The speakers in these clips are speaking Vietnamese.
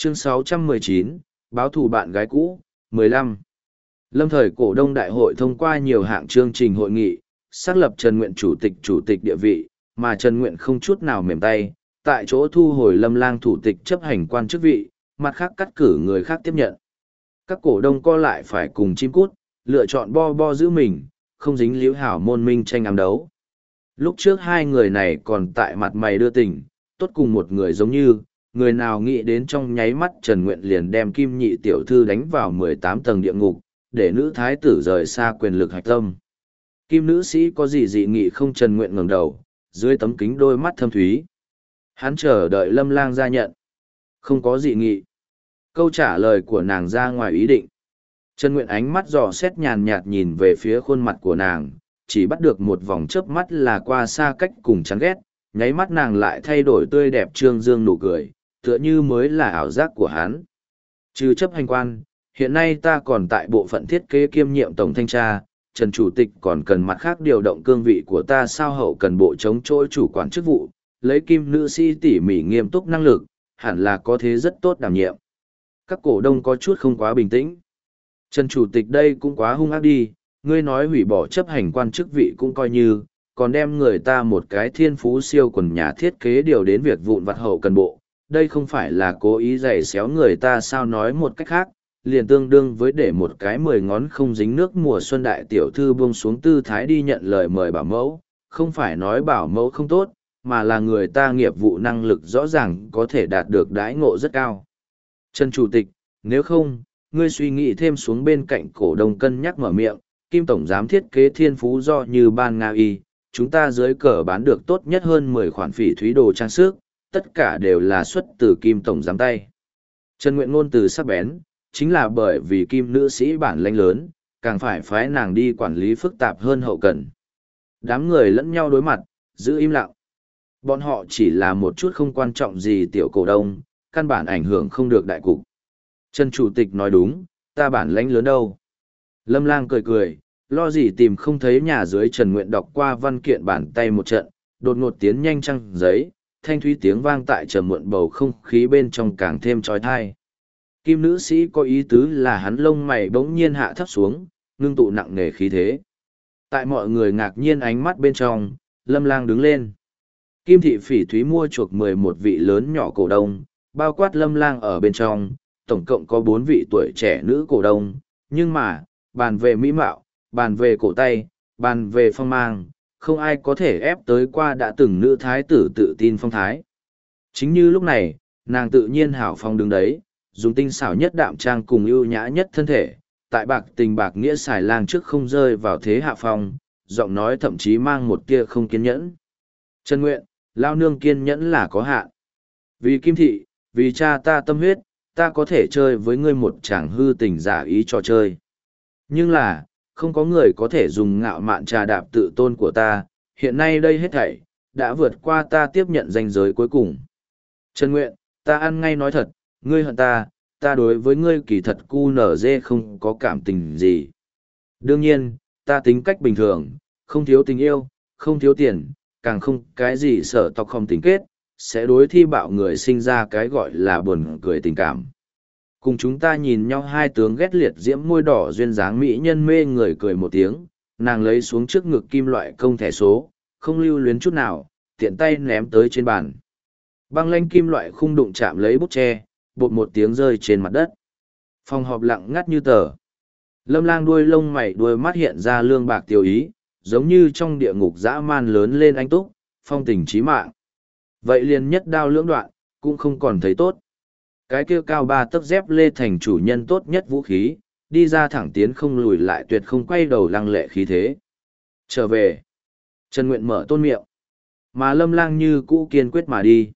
Chương 619, báo thù bạn gái cũ, 15. Lâm thời cổ đông đại hội thông qua nhiều hạng chương trình hội nghị, xác lập Trần Nguyện chủ tịch địa vị, mà Trần Nguyện không chút nào mềm tay, tại chỗ thu hồi Lâm Lang thủ tịch chấp hành quan chức vị, mặt khác cắt cử người khác tiếp nhận. Các cổ đông co lại phải cùng chim cút, lựa chọn bo giữ mình, không dính líu hảo môn minh tranh ám đấu. Lúc trước hai người này còn tại mặt mày đưa tình, tốt cùng một người giống như, người nào nghĩ đến trong nháy mắt Trần Nguyện liền đem Kim Nhị tiểu thư đánh vào 18 tầng địa ngục, để nữ thái tử rời xa quyền lực hạch tâm. Kim nữ sĩ có gì dị nghị không? Trần Nguyện ngẩng đầu, dưới tấm kính đôi mắt thâm thúy. Hắn chờ đợi Lâm Lang ra nhận. Không có dị nghị. Câu trả lời của nàng ra ngoài ý định. Trần Nguyện ánh mắt dò xét nhàn nhạt nhìn về phía khuôn mặt của nàng, chỉ bắt được một vòng chớp mắt là qua xa cách cùng chán ghét, nháy mắt nàng lại thay đổi tươi đẹp trương dương nụ cười, tựa như mới là ảo giác của hắn. Trừ chấp hành quan, hiện nay ta còn tại bộ phận thiết kế kiêm nhiệm tổng thanh tra, Trần Chủ tịch còn cần mặt khác điều động cương vị của ta sao hậu cần bộ chống trỗi chủ quản chức vụ, lấy Kim nữ sĩ tỉ mỉ nghiêm túc năng lực, hẳn là có thế rất tốt đảm nhiệm. Các cổ đông có chút không quá bình tĩnh. Trần Chủ tịch đây cũng quá hung ác đi, ngươi nói hủy bỏ chấp hành quan chức vị cũng coi như, còn đem người ta một cái thiên phú siêu quần nhà thiết kế điều đến việc vụn vặt hậu cần bộ. Đây không phải là cố ý giày xéo người ta sao? Nói một cách khác, liền tương đương với để một cái 10 ngón không dính nước mùa xuân đại tiểu thư buông xuống tư thái đi nhận lời mời bảo mẫu, không phải nói bảo mẫu không tốt, mà là người ta nghiệp vụ năng lực rõ ràng có thể đạt được đãi ngộ rất cao. Trần Chủ tịch, nếu không, ngươi suy nghĩ thêm xuống. Bên cạnh cổ đông cân nhắc mở miệng, Kim tổng giám thiết kế thiên phú do như ban Nga y, chúng ta dưới cờ bán được tốt nhất hơn 10 khoản phỉ thúy đồ trang sức, tất cả đều là xuất từ Kim tổng giám tay. Trần Nguyện ngôn từ sắc bén, chính là bởi vì Kim nữ sĩ bản lãnh lớn, càng phải phái nàng đi quản lý phức tạp hơn hậu cần. Đám người lẫn nhau đối mặt, giữ im lặng. Bọn họ chỉ là một chút không quan trọng gì tiểu cổ đông, căn bản ảnh hưởng không được đại cục. Trần Chủ tịch nói đúng, ta bản lãnh lớn đâu. Lâm Lang cười cười, lo gì tìm không thấy nhà dưới. Trần Nguyện đọc qua văn kiện bàn tay một trận, đột ngột tiến nhanh trăng giấy, thanh thúy tiếng vang tại trầm muộn bầu không khí bên trong càng thêm trói thai. Kim nữ sĩ có ý tứ là hắn lông mày bỗng nhiên hạ thấp xuống, ngưng tụ nặng nề khí thế. Tại mọi người ngạc nhiên ánh mắt bên trong, Lâm Lang đứng lên. Kim thị phỉ thúy mua chuộc 11 vị lớn nhỏ cổ đông, bao quát Lâm Lang ở bên trong, tổng cộng có 4 vị tuổi trẻ nữ cổ đông, nhưng mà, bàn về mỹ mạo, bàn về cổ tay, bàn về phong mang, không ai có thể ép tới qua đã từng nữ thái tử tự tin phong thái. Chính như lúc này, nàng tự nhiên hảo phong đứng đấy, dùng tinh xảo nhất đạm trang cùng ưu nhã nhất thân thể, tại bạc tình bạc nghĩa xài lang trước không rơi vào thế hạ phong, giọng nói thậm chí mang một tia không kiên nhẫn. Trần Nguyện, lao nương kiên nhẫn là có hạn. Vì Kim thị, vì cha ta tâm huyết, ta có thể chơi với ngươi một chàng hư tình giả ý trò chơi. Nhưng là, không có người có thể dùng ngạo mạn trà đạp tự tôn của ta, hiện nay đây hết thảy, đã vượt qua ta tiếp nhận ranh giới cuối cùng. Trần Nguyện, ta ăn ngay nói thật, ngươi hận ta, ta đối với ngươi kỳ thật cu nở dê không có cảm tình gì. Đương nhiên, ta tính cách bình thường, không thiếu tình yêu, không thiếu tiền, càng không cái gì sở tộc không tình kết, sẽ đối thi bạo người sinh ra cái gọi là buồn cười tình cảm. Cùng chúng ta nhìn nhau hai tướng ghét liệt diễm môi đỏ duyên dáng mỹ nhân mê người cười một tiếng, nàng lấy xuống trước ngực kim loại công thẻ số, không lưu luyến chút nào, tiện tay ném tới trên bàn. Băng lanh kim loại khung đụng chạm lấy bút tre, bột một tiếng rơi trên mặt đất. Phòng họp lặng ngắt như tờ. Lâm Lang đuôi lông mày đuôi mắt hiện ra lương bạc tiêu ý, giống như trong địa ngục dã man lớn lên anh túc, phong tình chí mạng. Vậy liền nhất đao lưỡng đoạn, cũng không còn thấy tốt. Cái kia cao 3 tấc dép lê thành chủ nhân tốt nhất vũ khí, đi ra thẳng tiến không lùi lại, tuyệt không quay đầu lăng lệ khí thế. Trở về. Trần Nguyện mở tôn miệng. Mà Lâm Lang như cũ kiên quyết mà đi.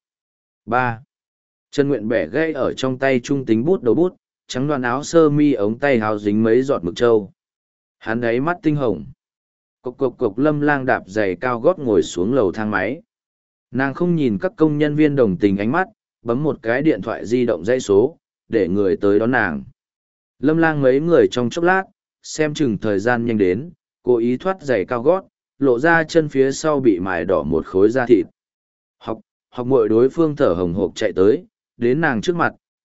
3. Trần Nguyện bẻ gãy ở trong tay trung tính bút đầu bút, trắng đoàn áo sơ mi ống tay hào dính mấy giọt mực trâu. Hắn đáy mắt tinh hồng. Cộc cộc cộc. Lâm Lang đạp giày cao gót ngồi xuống lầu thang máy. Nàng không nhìn các công nhân viên đồng tình ánh mắt, bấm một cái điện thoại di động dãy số, để người tới đón nàng. Lâm Lang mấy người trong chốc lát, xem chừng thời gian nhanh đến, cố ý thoát giày cao gót, lộ ra chân phía sau bị mài đỏ một khối da thịt. Học muội đối phương thở hồng hộc chạy tới, đến nàng trước mặt,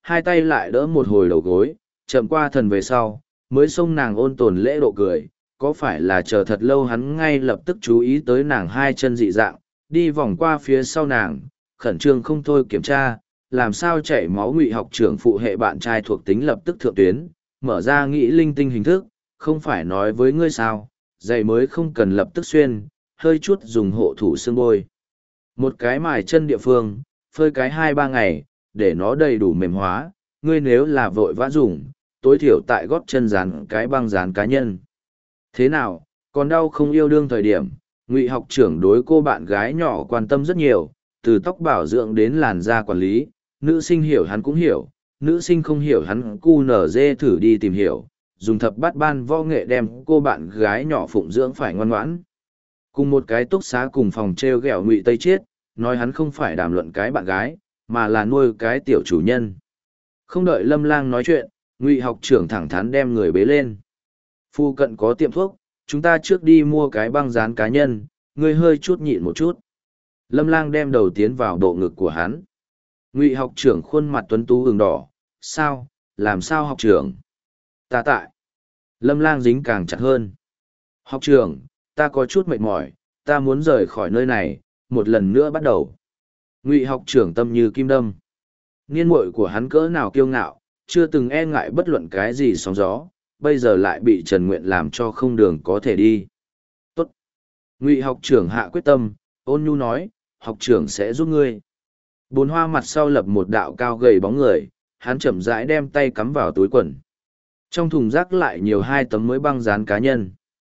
hai tay lại đỡ một hồi đầu gối, chậm qua thần về sau, mới xông nàng ôn tồn lễ độ cười, có phải là chờ thật lâu hắn ngay lập tức chú ý tới nàng hai chân dị dạng, đi vòng qua phía sau nàng, khẩn trương không thôi kiểm tra, làm sao chảy máu. Ngụy học trưởng phụ hệ bạn trai thuộc tính lập tức thượng tuyến, mở ra nghĩ linh tinh hình thức, không phải nói với ngươi sao, giày mới không cần lập tức xuyên, hơi chút dùng hộ thủ xương bôi. Một cái mài chân địa phương, phơi cái 2-3 ngày, để nó đầy đủ mềm hóa, ngươi nếu là vội vã dùng, tối thiểu tại gót chân dán cái băng dán cá nhân. Thế nào, còn đau không? Yêu đương thời điểm, Ngụy học trưởng đối cô bạn gái nhỏ quan tâm rất nhiều, từ tóc bảo dưỡng đến làn da quản lý, nữ sinh hiểu hắn cũng hiểu, nữ sinh không hiểu hắn cu nở dê thử đi tìm hiểu, dùng thập bát ban võ nghệ đem cô bạn gái nhỏ phụng dưỡng phải ngoan ngoãn. Cùng một cái túc xá cùng phòng treo ghẹo Ngụy Tây Chiết, nói hắn không phải đàm luận cái bạn gái, mà là nuôi cái tiểu chủ nhân. Không đợi Lâm Lang nói chuyện, Ngụy học trưởng thẳng thắn đem người bế lên. Phu cận có tiệm thuốc, chúng ta trước đi mua cái băng dán cá nhân, ngươi hơi chút nhịn một chút. Lâm Lang đem đầu tiến vào bộ ngực của hắn. Ngụy học trưởng khuôn mặt tuấn tú ửng đỏ, sao, làm sao học trưởng? Ta tại. Lâm Lang dính càng chặt hơn. Học trưởng, ta có chút mệt mỏi, ta muốn rời khỏi nơi này, một lần nữa bắt đầu. Ngụy học trưởng tâm như kim đâm. Niên muội của hắn cỡ nào kiêu ngạo, chưa từng e ngại bất luận cái gì sóng gió, bây giờ lại bị Trần Nguyện làm cho không đường có thể đi. Tốt. Ngụy học trưởng hạ quyết tâm, ôn nhu nói, học trưởng sẽ giúp ngươi. Bốn hoa mặt sau lập một đạo cao gầy bóng người, hắn chậm rãi đem tay cắm vào túi quần. Trong thùng rác lại nhiều 2 tấm mới băng dán cá nhân.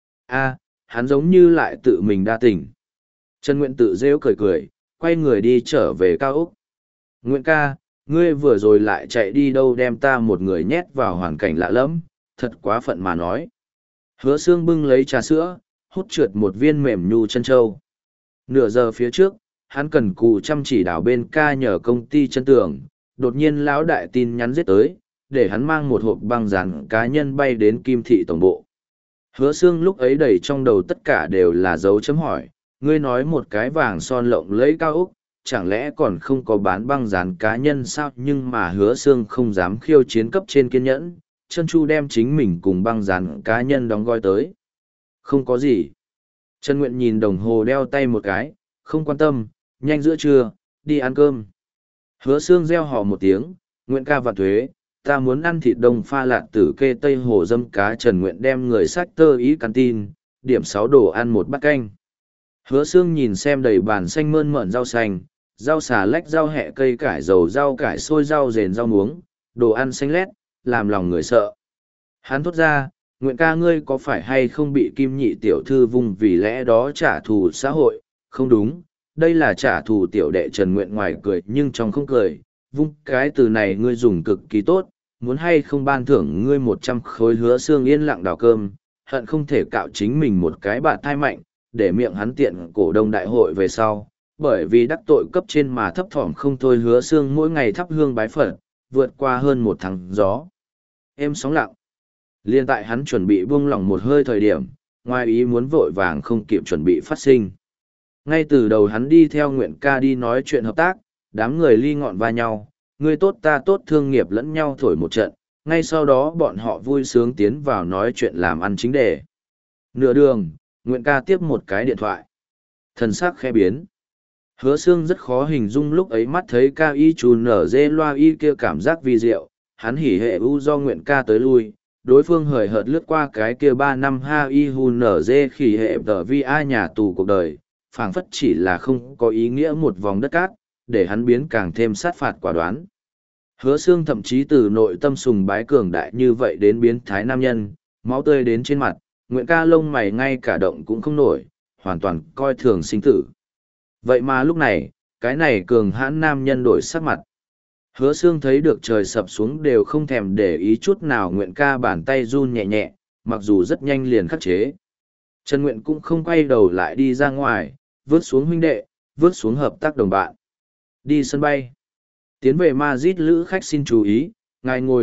A, hắn giống như lại tự mình đa tình. Trần Nguyện tự rêu cười cười, quay người đi trở về cao ốc. Nguyện ca, ngươi vừa rồi lại chạy đi đâu đem ta một người nhét vào hoàn cảnh lạ lẫm, thật quá phận mà nói. Hứa Sương bưng lấy trà sữa, hút trượt một viên mềm nhu chân châu. Nửa giờ phía trước, hắn cần cù chăm chỉ đảo bên ca nhờ công ty chân tường, đột nhiên lão đại tin nhắn giết tới, để hắn mang một hộp băng dán cá nhân bay đến Kim Thị tổng bộ. Hứa Sương lúc ấy đầy trong đầu tất cả đều là dấu chấm hỏi, ngươi nói một cái vàng son lộng lẫy cao ốc, chẳng lẽ còn không có bán băng dán cá nhân sao? Nhưng mà Hứa Sương không dám khiêu chiến cấp trên kiên nhẫn, chân chu đem chính mình cùng băng dán cá nhân đóng gói tới. Không có gì. Trần Nguyện nhìn đồng hồ đeo tay một cái, không quan tâm, nhanh giữa trưa, đi ăn cơm. Hứa Sương reo hò một tiếng, Nguyện ca vạn thuế, ta muốn ăn thịt đông pha lạt tử kê tây hồ dâm cá. Trần Nguyện đem người sách tơ ý canteen, điểm 6 đồ ăn một bát canh. Hứa Sương nhìn xem đầy bàn xanh mơn mởn rau xanh, rau xà lách, rau hẹ, cây cải dầu, rau cải xôi, rau rền, rau muống, đồ ăn xanh lét, làm lòng người sợ. Hắn thốt ra, Nguyện ca ngươi có phải hay không bị Kim Nhị tiểu thư vung vì lẽ đó trả thù xã hội? Không đúng, đây là trả thù tiểu đệ. Trần Nguyện ngoài cười nhưng trong không cười, vung cái từ này ngươi dùng cực kỳ tốt, muốn hay không ban thưởng ngươi 100 khối. Hứa Sương yên lặng đào cơm, hận không thể cạo chính mình một cái bạt thai mạnh, để miệng hắn tiện cổ đông đại hội về sau, bởi vì đắc tội cấp trên mà thấp thỏm không thôi. Hứa Sương mỗi ngày thắp hương bái Phật, vượt qua hơn 1 tháng gió êm sóng lặng. Liên tại hắn chuẩn bị buông lỏng một hơi thời điểm, ngoài ý muốn vội vàng không kịp chuẩn bị phát sinh. Ngay từ đầu hắn đi theo Nguyện ca đi nói chuyện hợp tác, đám người ly ngọn va nhau, người tốt ta tốt thương nghiệp lẫn nhau thổi một trận, ngay sau đó bọn họ vui sướng tiến vào nói chuyện làm ăn chính đề. Nửa đường, Nguyện ca tiếp một cái điện thoại. Thần sắc khẽ biến. Hứa Sương rất khó hình dung lúc ấy mắt thấy ca y chù nở dê loa y kia cảm giác vi diệu, hắn hỉ hệ u do Nguyện ca tới lui, đối phương hời hợt lướt qua cái kia 3 năm ha y hu nở dê khỉ hệ tờ vi a nhà tù cuộc đời, phảng phất chỉ là không có ý nghĩa một vòng đất cát, để hắn biến càng thêm sát phạt quả đoán. Hứa Sương thậm chí từ nội tâm sùng bái cường đại như vậy đến biến thái nam nhân, máu tươi đến trên mặt, Nguyện ca lông mày ngay cả động cũng không nổi, hoàn toàn coi thường sinh tử. Vậy mà lúc này, cái này cường hãn nam nhân đổi sắc mặt. Hứa Sương thấy được trời sập xuống đều không thèm để ý chút nào. Nguyện ca bàn tay run nhẹ nhẹ, mặc dù rất nhanh liền khắc chế. Trần Nguyện cũng không quay đầu lại đi ra ngoài, vớt xuống huynh đệ, vớt xuống hợp tác đồng bạn. Đi sân bay. Tiến về Madrid lữ khách xin chú ý, ngài ngồi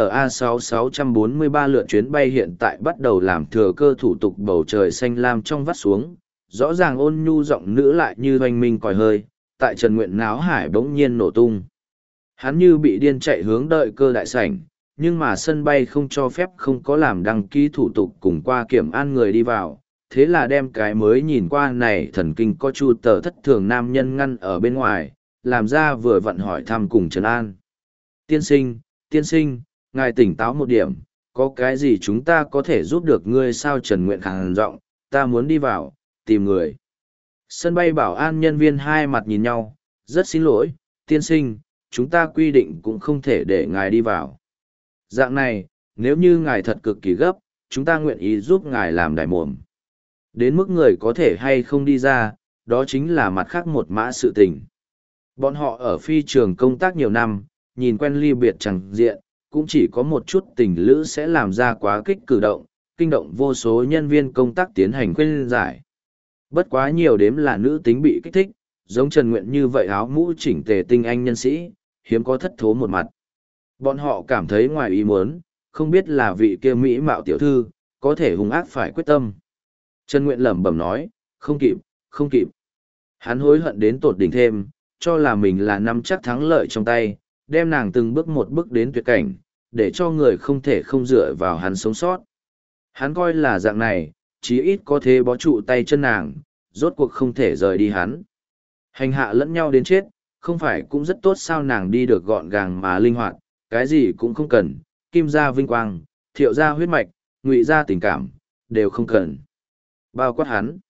LA6643 lượt chuyến bay hiện tại bắt đầu làm thừa cơ thủ tục. Bầu trời xanh lam trong vắt xuống, rõ ràng ôn nhu giọng nữ lại như hoành minh còi hơi, tại Trần Nguyện náo hải bỗng nhiên nổ tung. Hắn như bị điên chạy hướng đợi cơ đại sảnh, nhưng mà sân bay không cho phép không có làm đăng ký thủ tục cùng qua kiểm an người đi vào, thế là đem cái mới nhìn qua này thần kinh có chu tờ thất thường nam nhân ngăn ở bên ngoài, làm ra vừa vặn hỏi thăm cùng trấn an. Tiên sinh, ngài tỉnh táo một điểm, có cái gì chúng ta có thể giúp được ngươi sao? Trần Nguyện khàn giọng, ta muốn đi vào, tìm người. Sân bay bảo an nhân viên hai mặt nhìn nhau, rất xin lỗi, tiên sinh, chúng ta quy định cũng không thể để ngài đi vào. Dạng này, nếu như ngài thật cực kỳ gấp, chúng ta nguyện ý giúp ngài làm đại mồm. Đến mức người có thể hay không đi ra, đó chính là mặt khác một mã sự tình. Bọn họ ở phi trường công tác nhiều năm, nhìn quen ly biệt chẳng diện, cũng chỉ có một chút tình lữ sẽ làm ra quá kích cử động, kinh động vô số nhân viên công tác tiến hành khuyên giải. Bất quá nhiều đếm là nữ tính bị kích thích, giống Trần Nguyện như vậy áo mũ chỉnh tề tinh anh nhân sĩ, hiếm có thất thố một mặt. Bọn họ cảm thấy ngoài ý muốn, không biết là vị kia mỹ mạo tiểu thư, có thể hung ác phải quyết tâm. Trần Nguyện lẩm bẩm nói, không kịp, không kịp. Hắn hối hận đến tột đỉnh thêm, cho là mình là nắm chắc thắng lợi trong tay, đem nàng từng bước một bước đến tuyệt cảnh, để cho người không thể không dựa vào hắn sống sót. Hắn coi là dạng này, chí ít có thể bó trụ tay chân nàng, rốt cuộc không thể rời đi hắn. Hành hạ lẫn nhau đến chết, không phải cũng rất tốt sao? Nàng đi được gọn gàng mà linh hoạt, cái gì cũng không cần, kim gia vinh quang, thiệu gia huyết mạch, ngụy gia tình cảm, đều không cần. Bao quát hắn.